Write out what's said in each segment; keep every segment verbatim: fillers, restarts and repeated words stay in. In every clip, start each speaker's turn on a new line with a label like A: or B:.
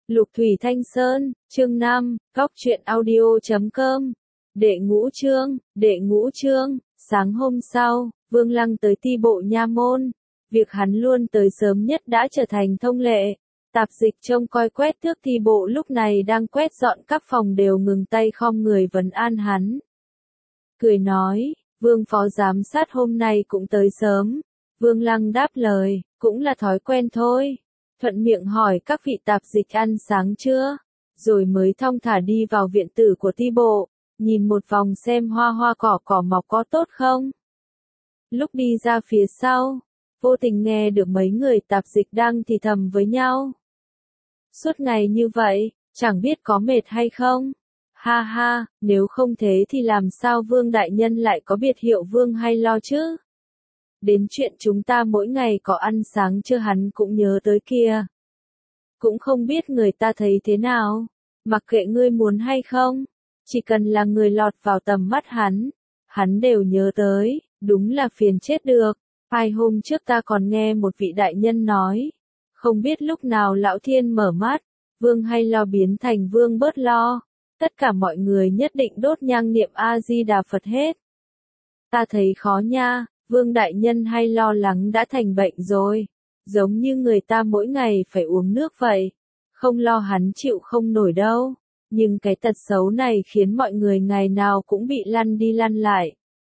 A: Lục Thủy Thanh Sơn, chương năm, góc truyện audio chấm com. Đệ ngũ chương, đệ ngũ chương, sáng hôm sau, Vương Lăng tới ti bộ nha môn. Việc hắn luôn tới sớm nhất đã trở thành thông lệ. Tạp dịch trông coi quét thước ti bộ lúc này đang quét dọn các phòng đều ngừng tay khom người vấn an hắn. Cười nói, Vương phó giám sát hôm nay cũng tới sớm. Vương Lăng đáp lời, cũng là thói quen thôi. Thuận miệng hỏi các vị tạp dịch ăn sáng chưa, rồi mới thong thả đi vào viện tử của ti bộ, nhìn một vòng xem hoa hoa cỏ cỏ mọc có tốt không. Lúc đi ra phía sau, vô tình nghe được mấy người tạp dịch đang thì thầm với nhau. Suốt ngày như vậy, chẳng biết có mệt hay không? Ha ha, nếu không thế thì làm sao Vương đại nhân lại có biệt hiệu Vương hay lo chứ? Đến chuyện chúng ta mỗi ngày có ăn sáng chưa hắn cũng nhớ tới kia. Cũng không biết người ta thấy thế nào, mặc kệ ngươi muốn hay không, chỉ cần là người lọt vào tầm mắt hắn, hắn đều nhớ tới, đúng là phiền chết được. Hai hôm trước ta còn nghe một vị đại nhân nói, không biết lúc nào lão thiên mở mắt, Vương hay lo biến thành Vương bớt lo, tất cả mọi người nhất định đốt nhang niệm A-di-đà Phật hết. Ta thấy khó nha. Vương đại nhân hay lo lắng đã thành bệnh rồi, giống như người ta mỗi ngày phải uống nước vậy, không lo hắn chịu không nổi đâu, nhưng cái tật xấu này khiến mọi người ngày nào cũng bị lăn đi lăn lại.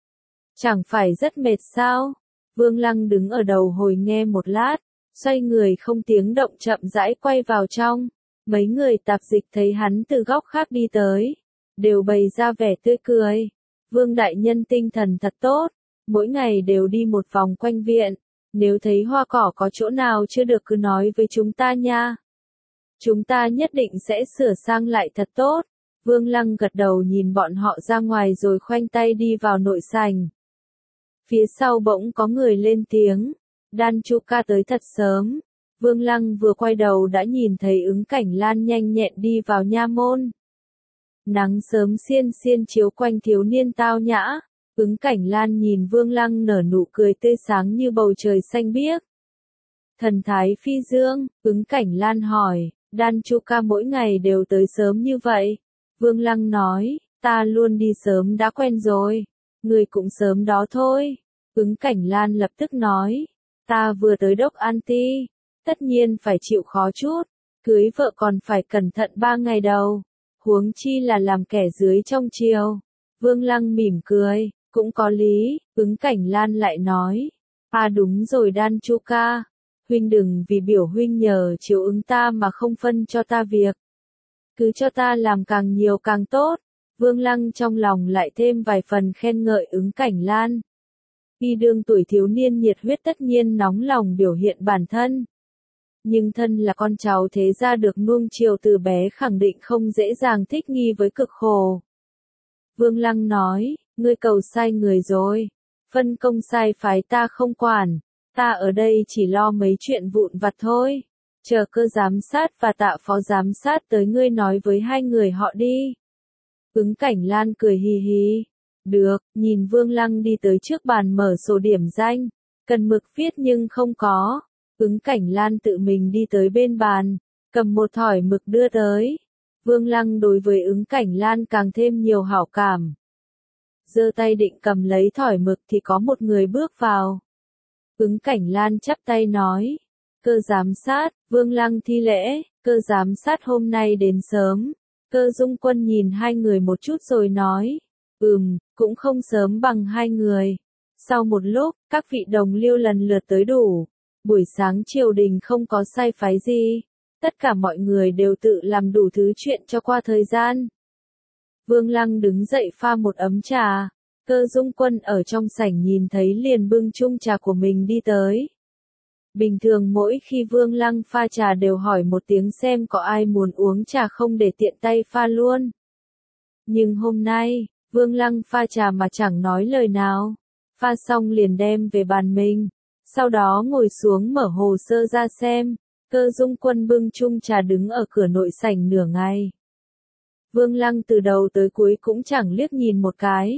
A: Chẳng phải rất mệt sao? Vương Lăng đứng ở đầu hồi nghe một lát, xoay người không tiếng động chậm rãi quay vào trong, mấy người tạp dịch thấy hắn từ góc khác đi tới, đều bày ra vẻ tươi cười. Vương đại nhân tinh thần thật tốt. Mỗi ngày đều đi một vòng quanh viện, nếu thấy hoa cỏ có chỗ nào chưa được cứ nói với chúng ta nha. Chúng ta nhất định sẽ sửa sang lại thật tốt. Vương Lăng gật đầu nhìn bọn họ ra ngoài rồi khoanh tay đi vào nội sảnh. Phía sau bỗng có người lên tiếng, Đan Chu ca tới thật sớm. Vương Lăng vừa quay đầu đã nhìn thấy Ứng Cảnh Lan nhanh nhẹn đi vào nha môn. Nắng sớm xiên xiên chiếu quanh thiếu niên tao nhã. Ứng Cảnh Lan nhìn Vương Lăng nở nụ cười tươi sáng như bầu trời xanh biếc. Thần thái phi dương, Ứng Cảnh Lan hỏi, Đan Chu ca mỗi ngày đều tới sớm như vậy. Vương Lăng nói, ta luôn đi sớm đã quen rồi, người cũng sớm đó thôi. Ứng Cảnh Lan lập tức nói, ta vừa tới Đốc An Ti, tất nhiên phải chịu khó chút, cưới vợ còn phải cẩn thận ba ngày đầu, huống chi là làm kẻ dưới trong triều. Vương Lăng mỉm cười. Cũng có lý, Ứng Cảnh Lan lại nói. À đúng rồi Đan Chu ca, huynh đừng vì biểu huynh nhờ chiếu ứng ta mà không phân cho ta việc. Cứ cho ta làm càng nhiều càng tốt. Vương Lăng trong lòng lại thêm vài phần khen ngợi Ứng Cảnh Lan. Y đương tuổi thiếu niên nhiệt huyết tất nhiên nóng lòng biểu hiện bản thân. Nhưng thân là con cháu thế gia được nuông chiều từ bé khẳng định không dễ dàng thích nghi với cực khổ. Vương Lăng nói. Ngươi cầu sai người rồi, phân công sai phái ta không quản, ta ở đây chỉ lo mấy chuyện vụn vặt thôi, chờ cơ giám sát và tạ phó giám sát tới ngươi nói với hai người họ đi. Ứng Cảnh Lan cười hì hì, được, nhìn Vương Lăng đi tới trước bàn mở sổ điểm danh, cần mực viết nhưng không có, Ứng Cảnh Lan tự mình đi tới bên bàn, cầm một thỏi mực đưa tới. Vương Lăng đối với Ứng Cảnh Lan càng thêm nhiều hảo cảm. Giơ tay định cầm lấy thỏi mực thì có một người bước vào. Ứng Cảnh Lan chắp tay nói, cơ giám sát, Vương Lăng thi lễ, cơ giám sát hôm nay đến sớm. Cơ Dung Quân nhìn hai người một chút rồi nói, ừm, cũng không sớm bằng hai người. Sau một lúc, các vị đồng liêu lần lượt tới đủ. Buổi sáng triều đình không có sai phái gì, tất cả mọi người đều tự làm đủ thứ chuyện cho qua thời gian. Vương Lăng đứng dậy pha một ấm trà, Cơ Dung Quân ở trong sảnh nhìn thấy liền bưng chung trà của mình đi tới. Bình thường mỗi khi Vương Lăng pha trà đều hỏi một tiếng xem có ai muốn uống trà không để tiện tay pha luôn. Nhưng hôm nay, Vương Lăng pha trà mà chẳng nói lời nào, pha xong liền đem về bàn mình, sau đó ngồi xuống mở hồ sơ ra xem. Cơ Dung Quân bưng chung trà đứng ở cửa nội sảnh nửa ngày. Vương Lăng từ đầu tới cuối cũng chẳng liếc nhìn một cái.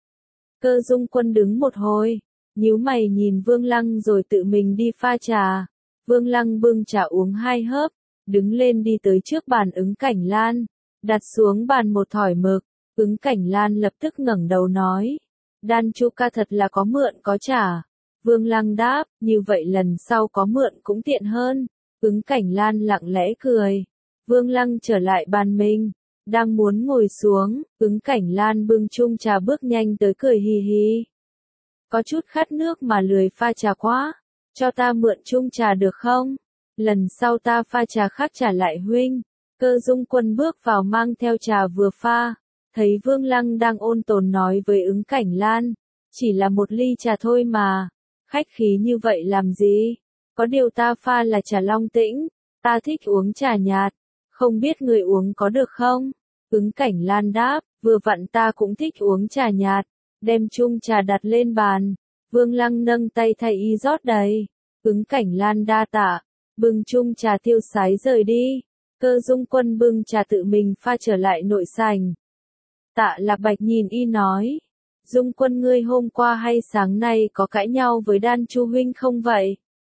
A: Cơ Dung Quân đứng một hồi, nhíu mày nhìn Vương Lăng rồi tự mình đi pha trà. Vương Lăng bưng trà uống hai hớp, đứng lên đi tới trước bàn Ứng Cảnh Lan, đặt xuống bàn một thỏi mực. Ứng Cảnh Lan lập tức ngẩng đầu nói, Đan Chu ca thật là có mượn có trả. Vương Lăng đáp, như vậy lần sau có mượn cũng tiện hơn. Ứng Cảnh Lan lặng lẽ cười. Vương Lăng trở lại bàn mình, đang muốn ngồi xuống, Ứng Cảnh Lan bưng chung trà bước nhanh tới cười hì hì. Có chút khát nước mà lười pha trà quá, cho ta mượn chung trà được không? Lần sau ta pha trà khác trả lại huynh. Cơ Dung Quân bước vào mang theo trà vừa pha, thấy Vương Lăng đang ôn tồn nói với Ứng Cảnh Lan, chỉ là một ly trà thôi mà, khách khí như vậy làm gì? Có điều ta pha là trà Long Tĩnh, ta thích uống trà nhạt, không biết người uống có được không? Ứng Cảnh Lan đáp, vừa vặn ta cũng thích uống trà nhạt, đem chung trà đặt lên bàn. Vương Lăng nâng tay thay y rót đầy. Ứng Cảnh Lan đa tạ, bưng chung trà tiêu sái rời đi. Cơ Dung Quân bưng trà tự mình pha trở lại nội sảnh. Tạ Lạc Bạch nhìn y nói, Dung Quân ngươi hôm qua hay sáng nay có cãi nhau với Đan Chu huynh không vậy?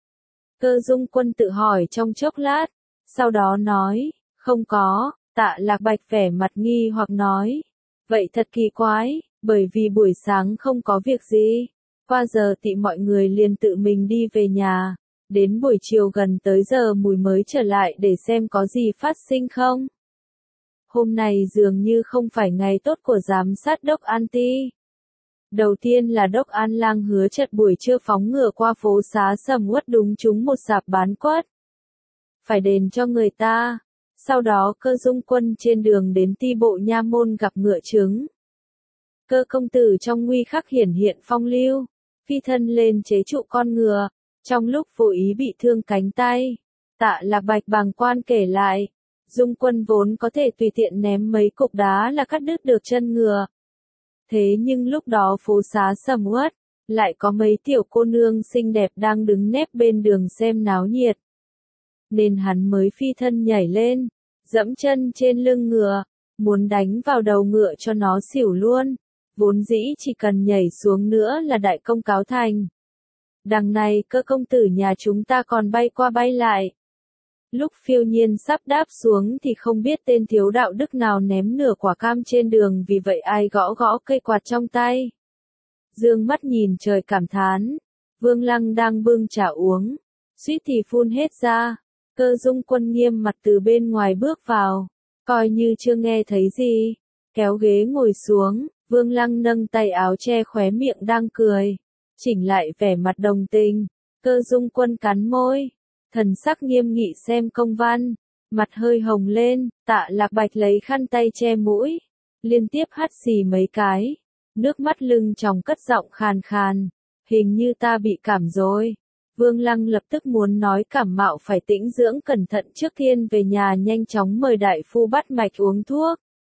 A: Cơ Dung Quân tự hỏi trong chốc lát, sau đó nói, không có. Tạ Lạc Bạch vẻ mặt nghi hoặc nói, vậy thật kỳ quái, bởi vì buổi sáng không có việc gì, qua giờ tị mọi người liền tự mình đi về nhà, đến buổi chiều gần tới giờ mùi mới trở lại để xem có gì phát sinh không. Hôm này dường như không phải ngày tốt của giám sát Đốc An Ti. Đầu tiên là Đốc An Lang hứa chật buổi trưa phóng ngựa qua phố xá sầm uất đúng trúng một sạp bán quất. Phải đền cho người ta. Sau đó Cơ Dung Quân trên đường đến Ti Bộ Nha Môn gặp ngựa trứng. Cơ công tử trong nguy khắc hiển hiện phong lưu, phi thân lên chế trụ con ngựa, trong lúc vô ý bị thương cánh tay. Tạ Lạc Bạch bàng quan kể lại, Dung Quân vốn có thể tùy tiện ném mấy cục đá là cắt đứt được chân ngựa. Thế nhưng lúc đó phố xá sầm uất, lại có mấy tiểu cô nương xinh đẹp đang đứng nép bên đường xem náo nhiệt. Nên hắn mới phi thân nhảy lên, dẫm chân trên lưng ngựa, muốn đánh vào đầu ngựa cho nó xỉu luôn. Vốn dĩ chỉ cần nhảy xuống nữa là đại công cáo thành. Đằng này Cơ công tử nhà chúng ta còn bay qua bay lại. Lúc phiêu nhiên sắp đáp xuống thì không biết tên thiếu đạo đức nào ném nửa quả cam trên đường, vì vậy ai gõ gõ cây quạt trong tay. Dương mắt nhìn trời cảm thán. Vương Lăng đang bưng trà uống, suýt thì phun hết ra. Cơ Dung Quân nghiêm mặt từ bên ngoài bước vào, coi như chưa nghe thấy gì, kéo ghế ngồi xuống. Vương Lăng nâng tay áo che khóe miệng đang cười, chỉnh lại vẻ mặt đồng tình. Cơ Dung Quân cắn môi, thần sắc nghiêm nghị xem công văn, mặt hơi hồng lên. Tạ Lạc Bạch lấy khăn tay che mũi, liên tiếp hắt xì mấy cái, nước mắt lưng tròng cất giọng khàn khàn, hình như ta bị cảm rồi. Vương Lăng lập tức muốn nói cảm mạo phải tĩnh dưỡng cẩn thận trước tiên về nhà nhanh chóng mời đại phu bắt mạch uống thuốc.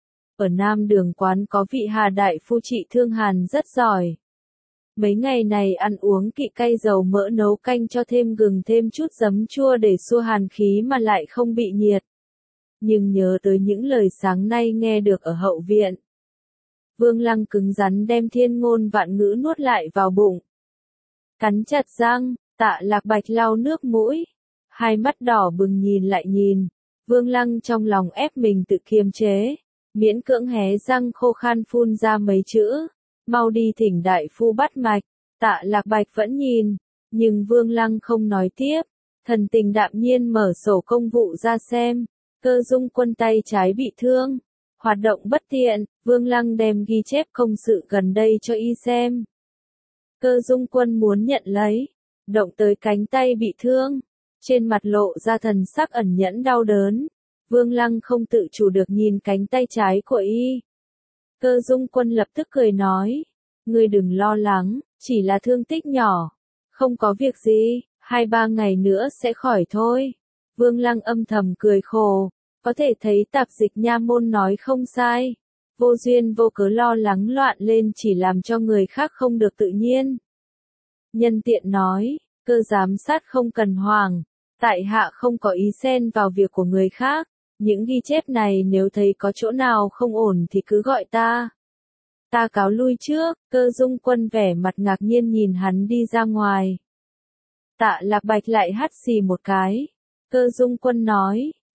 A: Ở Nam Đường quán có vị Hà đại phu trị thương hàn rất giỏi. Mấy ngày này ăn uống kỵ cay dầu mỡ, nấu canh cho thêm gừng thêm chút giấm chua để xua hàn khí mà lại không bị nhiệt. Nhưng nhớ tới những lời sáng nay nghe được ở hậu viện, Vương Lăng cứng rắn đem thiên ngôn vạn ngữ nuốt lại vào bụng. Cắn chặt răng, Tạ Lạc Bạch lau nước mũi, hai mắt đỏ bừng nhìn lại nhìn. Vương Lăng trong lòng ép mình tự kiềm chế, miễn cưỡng hé răng khô khan phun ra mấy chữ, mau đi thỉnh đại phu bắt mạch. Tạ Lạc Bạch vẫn nhìn, nhưng Vương Lăng không nói tiếp, thần tình đạm nhiên mở sổ công vụ ra xem. Cơ Dung Quân tay trái bị thương, hoạt động bất tiện. Vương Lăng đem ghi chép công sự gần đây cho y xem. Cơ Dung Quân muốn nhận lấy, động tới cánh tay bị thương, trên mặt lộ ra thần sắc ẩn nhẫn đau đớn. Vương Lăng không tự chủ được nhìn cánh tay trái của y. Cơ Dung Quân lập tức cười nói, ngươi đừng lo lắng, chỉ là thương tích nhỏ, không có việc gì, hai ba ngày nữa sẽ khỏi thôi. Vương Lăng âm thầm cười khổ, có thể thấy tạp dịch nha môn nói không sai, vô duyên vô cớ lo lắng loạn lên chỉ làm cho người khác không được tự nhiên. Nhân tiện nói, Cơ giám sát không cần hoảng, tại hạ không có ý xen vào việc của người khác, những ghi chép này nếu thấy có chỗ nào không ổn thì cứ gọi ta. Ta cáo lui trước. Cơ Dung Quân vẻ mặt ngạc nhiên nhìn hắn đi ra ngoài. Tạ Lạc Bạch lại hắt xì một cái. Cơ Dung Quân nói,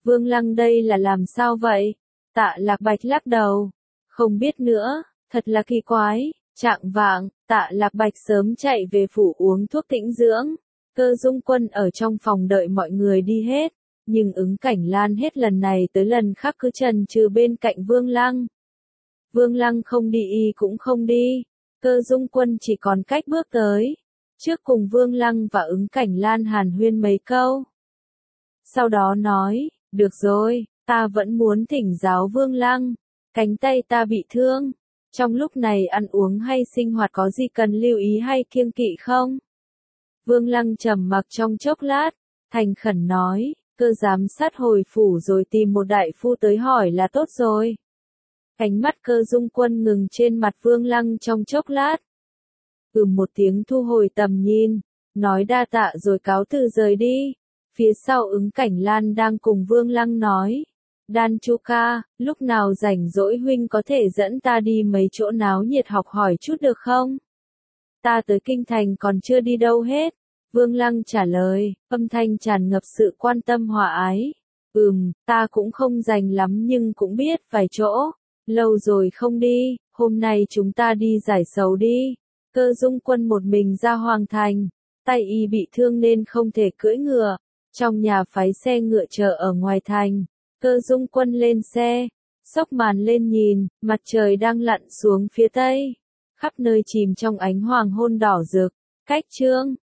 A: Vương Lăng đây là làm sao vậy? Tạ Lạc Bạch lắc đầu. Không biết nữa, thật là kỳ quái. Trạng vạng, Tạ Lạc Bạch sớm chạy về phủ uống thuốc tĩnh dưỡng. Cơ Dung Quân ở trong phòng đợi mọi người đi hết. Nhưng Ứng Cảnh Lan hết lần này tới lần khác cứ chần chừ bên cạnh Vương Lăng. Vương Lăng không đi y cũng không đi. Cơ Dung Quân chỉ còn cách bước tới. Trước cùng Vương Lăng và Ứng Cảnh Lan hàn huyên mấy câu. Sau đó nói, được rồi, ta vẫn muốn thỉnh giáo Vương Lăng. Cánh tay ta bị thương. Trong lúc này ăn uống hay sinh hoạt có gì cần lưu ý hay kiêng kỵ không? Vương Lăng trầm mặc trong chốc lát, thành khẩn nói, cơ giám sát hồi phủ rồi tìm một đại phu tới hỏi là tốt rồi. Ánh mắt Cơ Dung Quân ngừng trên mặt Vương Lăng trong chốc lát. Ừm một tiếng thu hồi tầm nhìn, nói đa tạ rồi cáo từ rời đi. Phía sau Ứng Cảnh Lan đang cùng Vương Lăng nói. Đan Chu ca, lúc nào rảnh rỗi huynh có thể dẫn ta đi mấy chỗ náo nhiệt học hỏi chút được không? Ta tới Kinh Thành còn chưa đi đâu hết. Vương Lăng trả lời, âm thanh tràn ngập sự quan tâm hòa ái. Ừm, ta cũng không rành lắm nhưng cũng biết vài chỗ. Lâu rồi không đi, hôm nay chúng ta đi giải sầu đi. Cơ Dung Quân một mình ra Hoàng Thành. Tay y bị thương nên không thể cưỡi ngựa. Trong nhà phái xe ngựa chờ ở ngoài thành. Cơ Dung Quân lên xe, xốc màn lên nhìn, mặt trời đang lặn xuống phía tây. Khắp nơi chìm trong ánh hoàng hôn đỏ rực. Cách chương